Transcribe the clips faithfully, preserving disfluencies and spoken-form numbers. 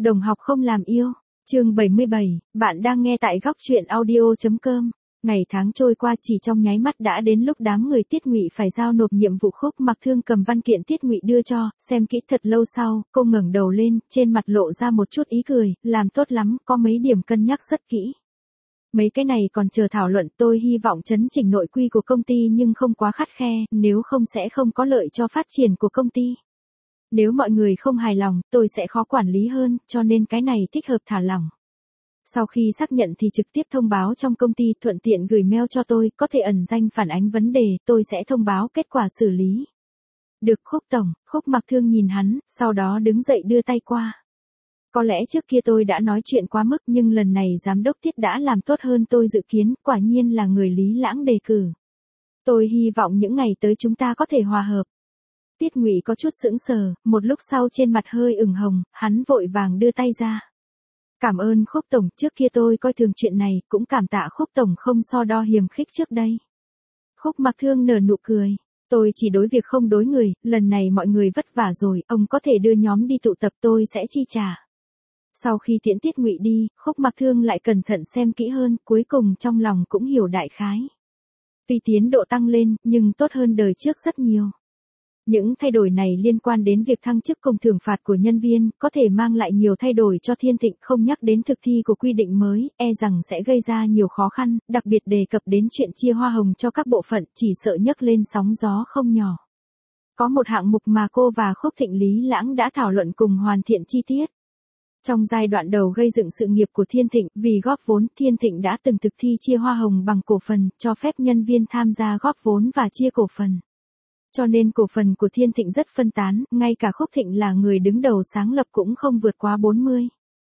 Đồng học không làm yêu. Chương bảy mươi bảy, bạn đang nghe tại góc truyện audio chấm com. Ngày tháng trôi qua chỉ trong nháy mắt đã đến lúc đám người Tiết Ngụy phải giao nộp nhiệm vụ. Khúc Mặc Thương cầm văn kiện Tiết Ngụy đưa cho, xem kỹ thật lâu sau, cô ngẩng đầu lên, trên mặt lộ ra một chút ý cười, làm tốt lắm, có mấy điểm cân nhắc rất kỹ. Mấy cái này còn chờ thảo luận, tôi hy vọng chấn chỉnh nội quy của công ty nhưng không quá khắt khe, nếu không sẽ không có lợi cho phát triển của công ty. Nếu mọi người không hài lòng, tôi sẽ khó quản lý hơn, cho nên cái này thích hợp thả lỏng. Sau khi xác nhận thì trực tiếp thông báo trong công ty, thuận tiện gửi mail cho tôi, có thể ẩn danh phản ánh vấn đề, tôi sẽ thông báo kết quả xử lý. Được Khúc tổng. Khúc Mặc Thương nhìn hắn, sau đó đứng dậy đưa tay qua. Có lẽ trước kia tôi đã nói chuyện quá mức nhưng lần này giám đốc Tiết đã làm tốt hơn tôi dự kiến, quả nhiên là người Lý Lãng đề cử. Tôi hy vọng những ngày tới chúng ta có thể hòa hợp. Tiết Ngụy có chút sững sờ, một lúc sau trên mặt hơi ửng hồng, hắn vội vàng đưa tay ra. Cảm ơn Khúc tổng, trước kia tôi coi thường chuyện này, cũng cảm tạ Khúc tổng không so đo hiềm khích trước đây. Khúc Mặc Thương nở nụ cười. Tôi chỉ đối việc không đối người, lần này mọi người vất vả rồi, ông có thể đưa nhóm đi tụ tập tôi sẽ chi trả. Sau khi tiễn Tiết Ngụy đi, Khúc Mặc Thương lại cẩn thận xem kỹ hơn, cuối cùng trong lòng cũng hiểu đại khái. Tuy tiến độ tăng lên, nhưng tốt hơn đời trước rất nhiều. Những thay đổi này liên quan đến việc thăng chức cùng thưởng phạt của nhân viên, có thể mang lại nhiều thay đổi cho Thiên Thịnh, không nhắc đến thực thi của quy định mới, e rằng sẽ gây ra nhiều khó khăn, đặc biệt đề cập đến chuyện chia hoa hồng cho các bộ phận, chỉ sợ nhấc lên sóng gió không nhỏ. Có một hạng mục mà cô và Khúc Thịnh Lý Lãng đã thảo luận cùng hoàn thiện chi tiết. Trong giai đoạn đầu gây dựng sự nghiệp của Thiên Thịnh, vì góp vốn, Thiên Thịnh đã từng thực thi chia hoa hồng bằng cổ phần, cho phép nhân viên tham gia góp vốn và chia cổ phần. Cho nên cổ phần của Thiên Thịnh rất phân tán, ngay cả Khúc Thịnh là người đứng đầu sáng lập cũng không vượt quá bốn mươi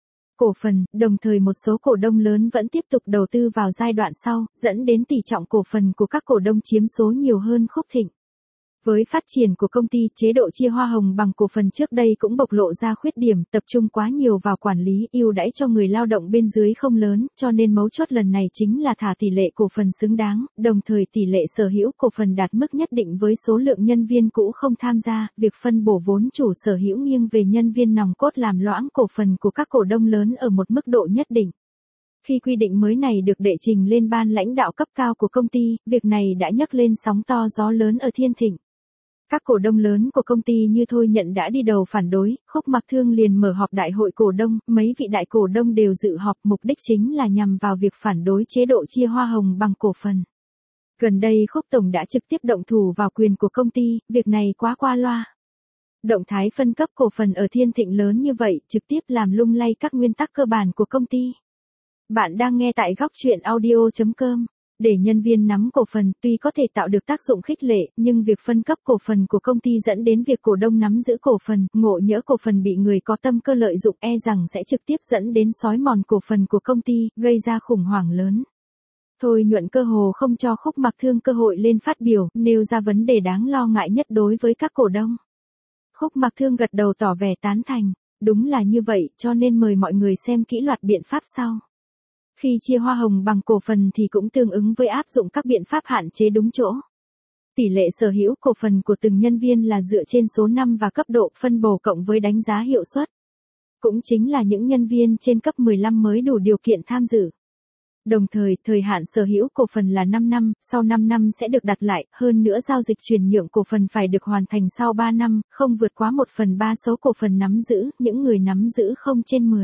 cổ phần, đồng thời một số cổ đông lớn vẫn tiếp tục đầu tư vào giai đoạn sau, dẫn đến tỷ trọng cổ phần của các cổ đông chiếm số nhiều hơn Khúc Thịnh. Với phát triển của công ty, chế độ chia hoa hồng bằng cổ phần trước đây cũng bộc lộ ra khuyết điểm, tập trung quá nhiều vào quản lý, ưu đãi cho người lao động bên dưới không lớn, cho nên mấu chốt lần này chính là thả tỷ lệ cổ phần xứng đáng, đồng thời tỷ lệ sở hữu cổ phần đạt mức nhất định với số lượng nhân viên cũ không tham gia, việc phân bổ vốn chủ sở hữu nghiêng về nhân viên nòng cốt làm loãng cổ phần của các cổ đông lớn ở một mức độ nhất định. Khi quy định mới này được đệ trình lên ban lãnh đạo cấp cao của công ty, việc này đã nhấc lên sóng to gió lớn ở Thiên Thịnh. Các cổ đông lớn của công ty như Thôi Nhận đã đi đầu phản đối, Khúc Mặc Thương liền mở họp đại hội cổ đông, mấy vị đại cổ đông đều dự họp, mục đích chính là nhằm vào việc phản đối chế độ chia hoa hồng bằng cổ phần. Gần đây Khúc tổng đã trực tiếp động thủ vào quyền của công ty, việc này quá qua loa. Động thái phân cấp cổ phần ở Thiên Thịnh lớn như vậy, trực tiếp làm lung lay các nguyên tắc cơ bản của công ty. Bạn đang nghe tại góc truyện audio chấm com. Để nhân viên nắm cổ phần, tuy có thể tạo được tác dụng khích lệ, nhưng việc phân cấp cổ phần của công ty dẫn đến việc cổ đông nắm giữ cổ phần, ngộ nhỡ cổ phần bị người có tâm cơ lợi dụng, e rằng sẽ trực tiếp dẫn đến xói mòn cổ phần của công ty, gây ra khủng hoảng lớn. Thôi Nhuận cơ hồ không cho Khúc Mặc Thương cơ hội lên phát biểu, nêu ra vấn đề đáng lo ngại nhất đối với các cổ đông. Khúc Mặc Thương gật đầu tỏ vẻ tán thành, đúng là như vậy, cho nên mời mọi người xem kỹ loạt biện pháp sau. Khi chia hoa hồng bằng cổ phần thì cũng tương ứng với áp dụng các biện pháp hạn chế đúng chỗ. Tỷ lệ sở hữu cổ phần của từng nhân viên là dựa trên số năm và cấp độ phân bổ cộng với đánh giá hiệu suất. Cũng chính là những nhân viên trên cấp mười lăm mới đủ điều kiện tham dự. Đồng thời, thời hạn sở hữu cổ phần là năm năm, sau năm năm sẽ được đặt lại, hơn nữa giao dịch chuyển nhượng cổ phần phải được hoàn thành sau ba năm, không vượt quá một phần ba số cổ phần nắm giữ, những người nắm giữ không trên mười.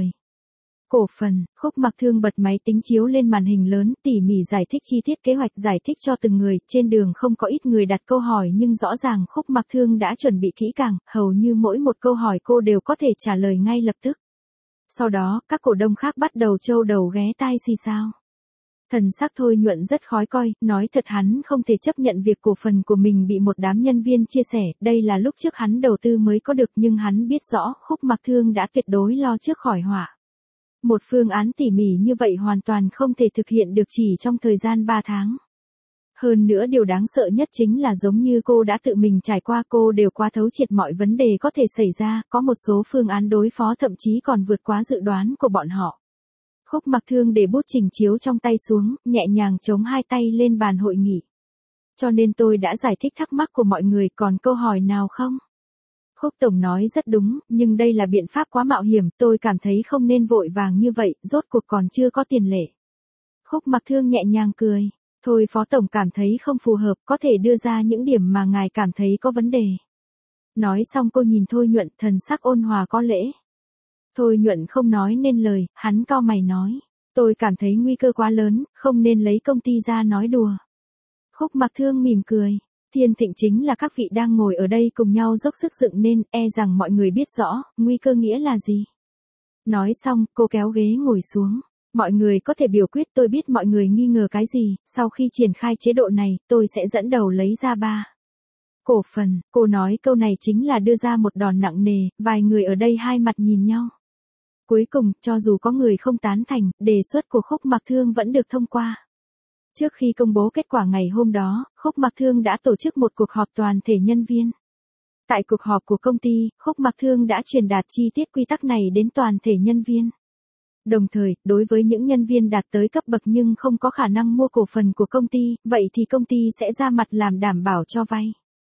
Cổ phần. Khúc Mặc Thương bật máy tính chiếu lên màn hình lớn, tỉ mỉ giải thích chi tiết kế hoạch giải thích cho từng người, trên đường không có ít người đặt câu hỏi nhưng rõ ràng Khúc Mặc Thương đã chuẩn bị kỹ càng, hầu như mỗi một câu hỏi cô đều có thể trả lời ngay lập tức. Sau đó, các cổ đông khác bắt đầu trâu đầu ghé tai xì xào. Thần sắc Thôi Nhuận rất khó coi, nói thật hắn không thể chấp nhận việc cổ phần của mình bị một đám nhân viên chia sẻ, đây là lúc trước hắn đầu tư mới có được nhưng hắn biết rõ Khúc Mặc Thương đã tuyệt đối lo trước khỏi họa. Một phương án tỉ mỉ như vậy hoàn toàn không thể thực hiện được chỉ trong thời gian ba tháng. Hơn nữa điều đáng sợ nhất chính là giống như cô đã tự mình trải qua, cô đều quá thấu triệt mọi vấn đề có thể xảy ra, có một số phương án đối phó thậm chí còn vượt quá dự đoán của bọn họ. Khúc Mặc Thương để bút trình chiếu trong tay xuống, nhẹ nhàng chống hai tay lên bàn hội nghị. Cho nên tôi đã giải thích thắc mắc của mọi người, còn câu hỏi nào không? Khúc tổng nói rất đúng, nhưng đây là biện pháp quá mạo hiểm, tôi cảm thấy không nên vội vàng như vậy, rốt cuộc còn chưa có tiền lệ. Khúc Mặc Thương nhẹ nhàng cười. Thôi Phó Tổng cảm thấy không phù hợp, có thể đưa ra những điểm mà ngài cảm thấy có vấn đề. Nói xong cô nhìn Thôi Nhuận, thần sắc ôn hòa có lễ. Thôi Nhuận không nói nên lời, hắn cau mày nói. Tôi cảm thấy nguy cơ quá lớn, không nên lấy công ty ra nói đùa. Khúc Mặc Thương mỉm cười. Thiên Thịnh chính là các vị đang ngồi ở đây cùng nhau dốc sức dựng nên, e rằng mọi người biết rõ, nguy cơ nghĩa là gì. Nói xong, cô kéo ghế ngồi xuống. Mọi người có thể biểu quyết, tôi biết mọi người nghi ngờ cái gì, sau khi triển khai chế độ này, tôi sẽ dẫn đầu lấy ra ba cổ phần. Cô nói câu này chính là đưa ra một đòn nặng nề, vài người ở đây hai mặt nhìn nhau. Cuối cùng, cho dù có người không tán thành, đề xuất của Khúc Mặc Thương vẫn được thông qua. Trước khi công bố kết quả ngày hôm đó, Khúc Mặc Thương đã tổ chức một cuộc họp toàn thể nhân viên. Tại cuộc họp của công ty, Khúc Mặc Thương đã truyền đạt chi tiết quy tắc này đến toàn thể nhân viên. Đồng thời, đối với những nhân viên đạt tới cấp bậc nhưng không có khả năng mua cổ phần của công ty, vậy thì công ty sẽ ra mặt làm đảm bảo cho vay.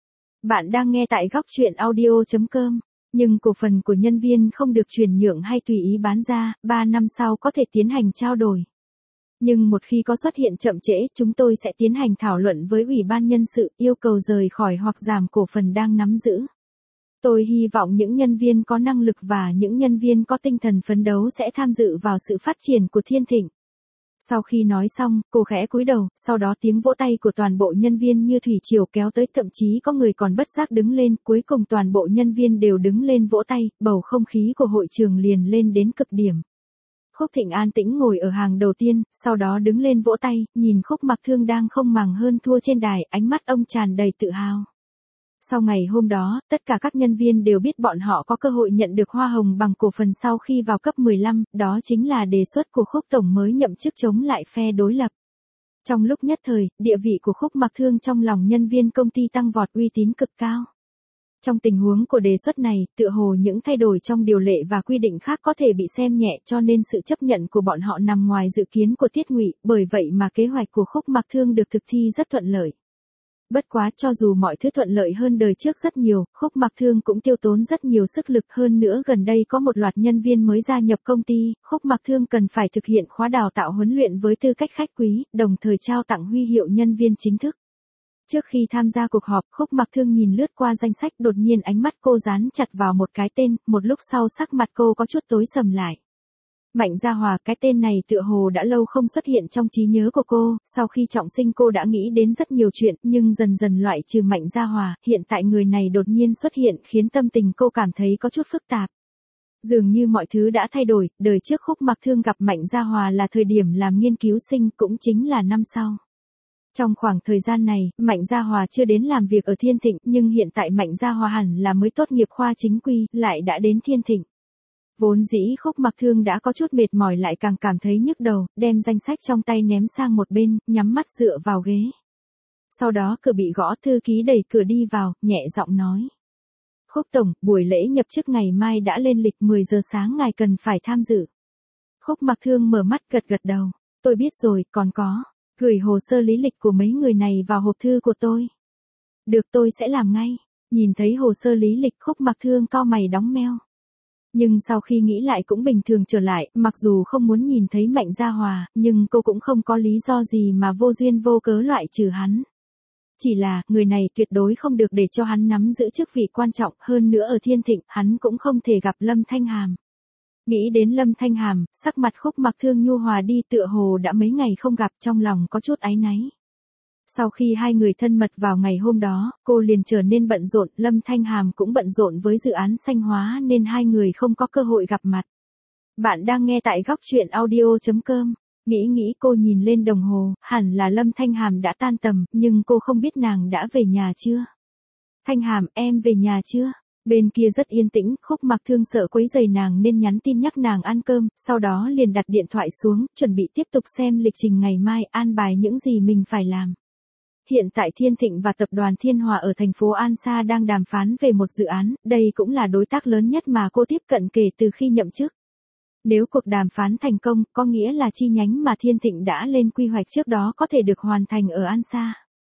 Bạn đang nghe tại góc truyện audio chấm com. Nhưng cổ phần của nhân viên không được chuyển nhượng hay tùy ý bán ra, ba năm sau có thể tiến hành trao đổi. Nhưng một khi có xuất hiện chậm trễ, chúng tôi sẽ tiến hành thảo luận với Ủy ban Nhân sự, yêu cầu rời khỏi hoặc giảm cổ phần đang nắm giữ. Tôi hy vọng những nhân viên có năng lực và những nhân viên có tinh thần phấn đấu sẽ tham dự vào sự phát triển của Thiên Thịnh. Sau khi nói xong, cô khẽ cúi đầu, sau đó tiếng vỗ tay của toàn bộ nhân viên như thủy triều kéo tới, thậm chí có người còn bất giác đứng lên, cuối cùng toàn bộ nhân viên đều đứng lên vỗ tay, bầu không khí của hội trường liền lên đến cực điểm. Khúc Thịnh an tĩnh ngồi ở hàng đầu tiên, sau đó đứng lên vỗ tay, nhìn Khúc Mặc Thương đang không màng hơn thua trên đài, ánh mắt ông tràn đầy tự hào. Sau ngày hôm đó, tất cả các nhân viên đều biết bọn họ có cơ hội nhận được hoa hồng bằng cổ phần sau khi vào cấp mười lăm, đó chính là đề xuất của Khúc Tổng mới nhậm chức chống lại phe đối lập. Trong lúc nhất thời, địa vị của Khúc Mặc Thương trong lòng nhân viên công ty tăng vọt, uy tín cực cao. Trong tình huống của đề xuất này, tựa hồ những thay đổi trong điều lệ và quy định khác có thể bị xem nhẹ, cho nên sự chấp nhận của bọn họ nằm ngoài dự kiến của Tiết Ngụy, bởi vậy mà kế hoạch của Khúc Mặc Thương được thực thi rất thuận lợi. Bất quá, cho dù mọi thứ thuận lợi hơn đời trước rất nhiều, Khúc Mặc Thương cũng tiêu tốn rất nhiều sức lực, hơn nữa gần đây có một loạt nhân viên mới gia nhập công ty, Khúc Mặc Thương cần phải thực hiện khóa đào tạo huấn luyện với tư cách khách quý, đồng thời trao tặng huy hiệu nhân viên chính thức. Trước khi tham gia cuộc họp, Khúc Mặc Thương nhìn lướt qua danh sách, đột nhiên ánh mắt cô dán chặt vào một cái tên, một lúc sau sắc mặt cô có chút tối sầm lại. Mạnh Gia Hòa, cái tên này tựa hồ đã lâu không xuất hiện trong trí nhớ của cô, sau khi trọng sinh cô đã nghĩ đến rất nhiều chuyện, nhưng dần dần loại trừ Mạnh Gia Hòa, hiện tại người này đột nhiên xuất hiện khiến tâm tình cô cảm thấy có chút phức tạp. Dường như mọi thứ đã thay đổi, đời trước Khúc Mặc Thương gặp Mạnh Gia Hòa là thời điểm làm nghiên cứu sinh, cũng chính là năm sau. Trong khoảng thời gian này, Mạnh Gia Hòa chưa đến làm việc ở Thiên Thịnh, nhưng hiện tại Mạnh Gia Hòa hẳn là mới tốt nghiệp khoa chính quy, lại đã đến Thiên Thịnh. Vốn dĩ Khúc Mặc Thương đã có chút mệt mỏi lại càng cảm thấy nhức đầu, đem danh sách trong tay ném sang một bên, nhắm mắt dựa vào ghế. Sau đó cửa bị gõ, thư ký đẩy cửa đi vào, nhẹ giọng nói. Khúc Tổng, buổi lễ nhập chức ngày mai đã lên lịch, mười giờ sáng ngài cần phải tham dự. Khúc Mặc Thương mở mắt gật gật đầu. Tôi biết rồi, còn có. Gửi hồ sơ lý lịch của mấy người này vào hộp thư của tôi. Được, tôi sẽ làm ngay. Nhìn thấy hồ sơ lý lịch, Khúc Mặc Thương cau mày đóng meo. Nhưng sau khi nghĩ lại cũng bình thường trở lại, mặc dù không muốn nhìn thấy Mạnh Gia Hòa, nhưng cô cũng không có lý do gì mà vô duyên vô cớ loại trừ hắn. Chỉ là, người này tuyệt đối không được để cho hắn nắm giữ chức vị quan trọng, hơn nữa ở Thiên Thịnh, hắn cũng không thể gặp Lâm Thanh Hàm. Nghĩ đến Lâm Thanh Hàm, sắc mặt Khúc Mặc Thương nhu hòa đi, tựa hồ đã mấy ngày không gặp, trong lòng có chút áy náy. Sau khi hai người thân mật vào ngày hôm đó, cô liền trở nên bận rộn, Lâm Thanh Hàm cũng bận rộn với dự án xanh hóa nên hai người không có cơ hội gặp mặt. Bạn đang nghe tại góc truyện audio chấm com. Nghĩ nghĩ cô nhìn lên đồng hồ, hẳn là Lâm Thanh Hàm đã tan tầm, nhưng cô không biết nàng đã về nhà chưa. Thanh Hàm, em về nhà chưa? Bên kia rất yên tĩnh, Khúc Mặc Thương sợ quấy rầy nàng nên nhắn tin nhắc nàng ăn cơm, sau đó liền đặt điện thoại xuống, chuẩn bị tiếp tục xem lịch trình ngày mai, an bài những gì mình phải làm. Hiện tại Thiên Thịnh và tập đoàn Thiên Hòa ở thành phố An Sa đang đàm phán về một dự án, đây cũng là đối tác lớn nhất mà cô tiếp cận kể từ khi nhậm chức. Nếu cuộc đàm phán thành công, có nghĩa là chi nhánh mà Thiên Thịnh đã lên quy hoạch trước đó có thể được hoàn thành ở An Sa.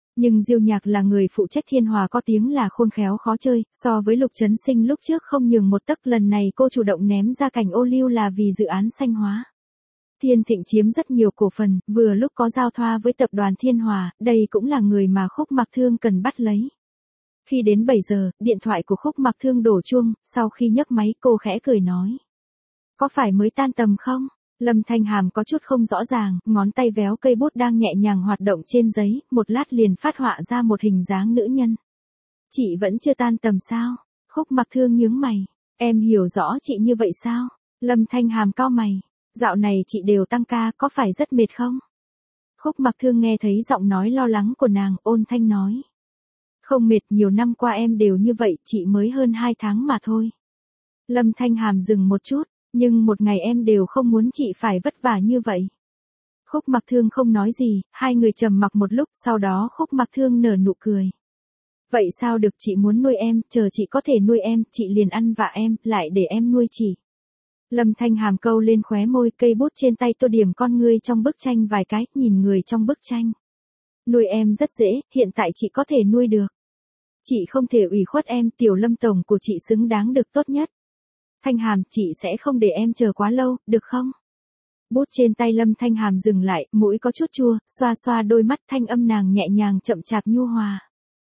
Nhưng Diêu Nhạc là người phụ trách Thiên Hòa có tiếng là khôn khéo khó chơi, so với Lục Trấn Sinh lúc trước không nhường một tấc, lần này cô chủ động ném ra cành ô liu là vì dự án xanh hóa. Thiên Thịnh chiếm rất nhiều cổ phần, vừa lúc có giao thoa với tập đoàn Thiên Hòa, đây cũng là người mà Khúc Mặc Thương cần bắt lấy. Khi đến bảy giờ, điện thoại của Khúc Mặc Thương đổ chuông, sau khi nhấc máy cô khẽ cười nói. Có phải mới tan tầm không? Lâm Thanh Hàm có chút không rõ ràng, ngón tay véo cây bút đang nhẹ nhàng hoạt động trên giấy, một lát liền phát họa ra một hình dáng nữ nhân. Chị vẫn chưa tan tầm sao? Khúc Mặc Thương nhướng mày. Em hiểu rõ chị như vậy sao? Lâm Thanh Hàm cau mày. Dạo này chị đều tăng ca, có phải rất mệt không? Khúc Mặc Thương nghe thấy giọng nói lo lắng của nàng, ôn thanh nói. Không mệt, nhiều năm qua em đều như vậy, chị mới hơn hai tháng mà thôi. Lâm Thanh Hàm dừng một chút, nhưng một ngày em đều không muốn chị phải vất vả như vậy. Khúc Mặc Thương không nói gì, hai người trầm mặc một lúc, sau đó Khúc Mặc Thương nở nụ cười. Vậy sao được, chị muốn nuôi em, chờ chị có thể nuôi em, chị liền ăn vạ em, lại để em nuôi chị. Lâm Thanh Hàm câu lên khóe môi, cây bút trên tay tô điểm con ngươi trong bức tranh vài cái, nhìn người trong bức tranh. Nuôi em rất dễ, hiện tại chị có thể nuôi được. Chị không thể ủy khuất em, Tiểu Lâm tổng của chị xứng đáng được tốt nhất. Thanh Hàm, chị sẽ không để em chờ quá lâu, được không? Bút trên tay Lâm Thanh Hàm dừng lại, mũi có chút chua, xoa xoa đôi mắt, thanh âm nàng nhẹ nhàng chậm chạp nhu hòa.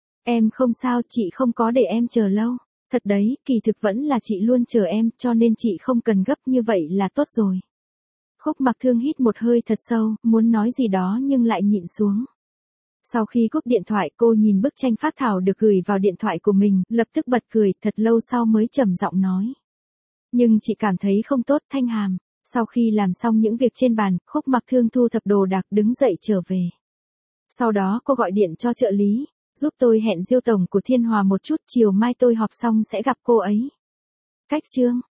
Em không sao, chị không có để em chờ lâu. Thật đấy, kỳ thực vẫn là chị luôn chờ em, cho nên chị không cần gấp, như vậy là tốt rồi. Khúc Mặc Thương hít một hơi thật sâu, muốn nói gì đó nhưng lại nhịn xuống. Sau khi cúp điện thoại, cô nhìn bức tranh phác thảo được gửi vào điện thoại của mình, lập tức bật cười, thật lâu sau mới trầm giọng nói. Nhưng chị cảm thấy không tốt, Thanh Hàm. Sau khi làm xong những việc trên bàn, Khúc Mặc Thương thu thập đồ đạc đứng dậy trở về. Sau đó cô gọi điện cho trợ lý, giúp tôi hẹn Diêu tổng của Thiên Hòa một chút, chiều mai tôi họp xong sẽ gặp cô ấy. Cách chương